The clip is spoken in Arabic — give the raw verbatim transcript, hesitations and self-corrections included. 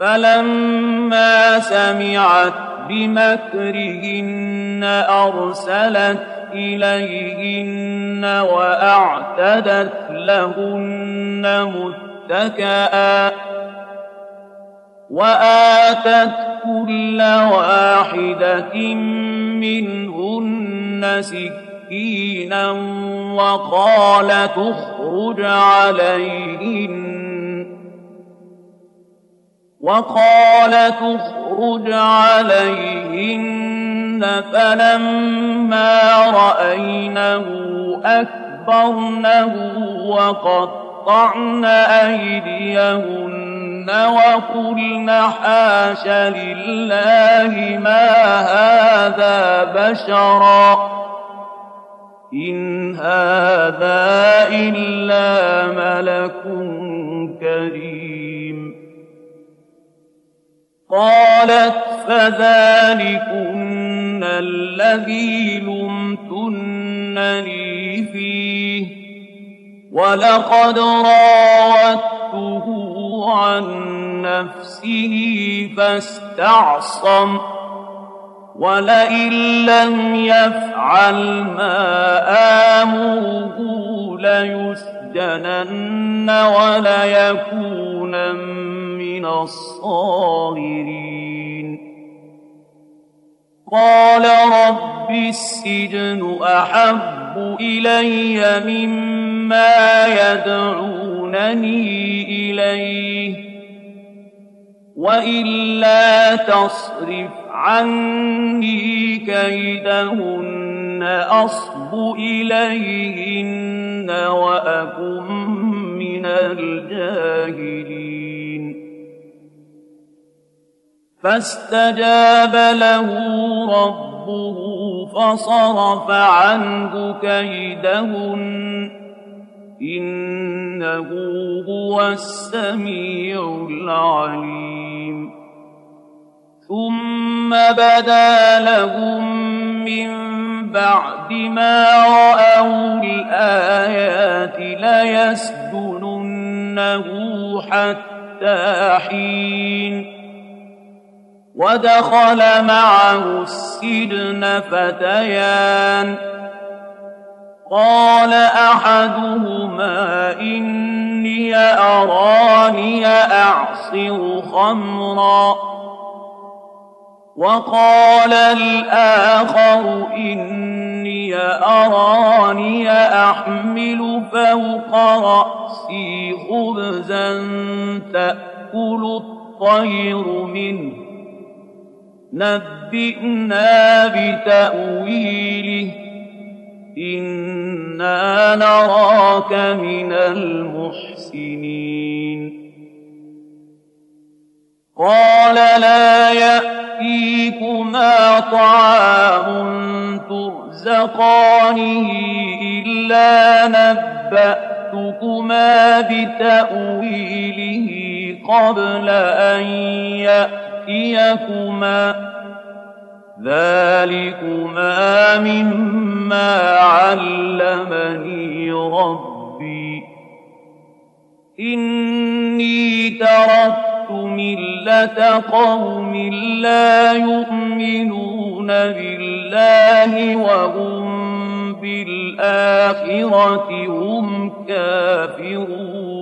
فلما سمعت بمكرهن أرسلت إليهن وأعتدت لهن متكئا وآتت كل واحدة منهن سكينا وقالت اخرج عليهن وقالت اخرج عليهن فلما رأينه أكبرنه وقطعن أيديهن وقلن حاش لله ما هذا بشرا إن هذا إلا ملك كريم. قالت فذلكن الذي لمتنني فيه ولقد راودته عن نفسه فاستعصم ولئن لم يفعل ما آمره ليسجنن وليكونن من الصاغرين. قال رب السجن أحب إلي مما يدعونني إليه وإلا تصرف عني كيدهن أصب إليهن وأكن من الجاهلين. فاستجاب له ربه فصرف عنه كيدهن إنه هو السميع العليم. ثم بدا لهم من بعد ما رأوا الآيات ليسجننه حتى حين. ودخل معه السجن فتيان قال أحدهما إني أراني أعصر خمرا وقال الآخر إني أراني أحمل فوق رأسي خبزا تأكل الطير منه نبئنا بتأويله إنا نراك من المحسنين. قال لا يأتيكما طعام ترزقانه إلا نبأتكما بتأويله قبل أن يأتيكما ذلكما مما علمني ربي إني تركت ملة قوم لا يؤمنون بالله وهم بالآخرة هم كافرون.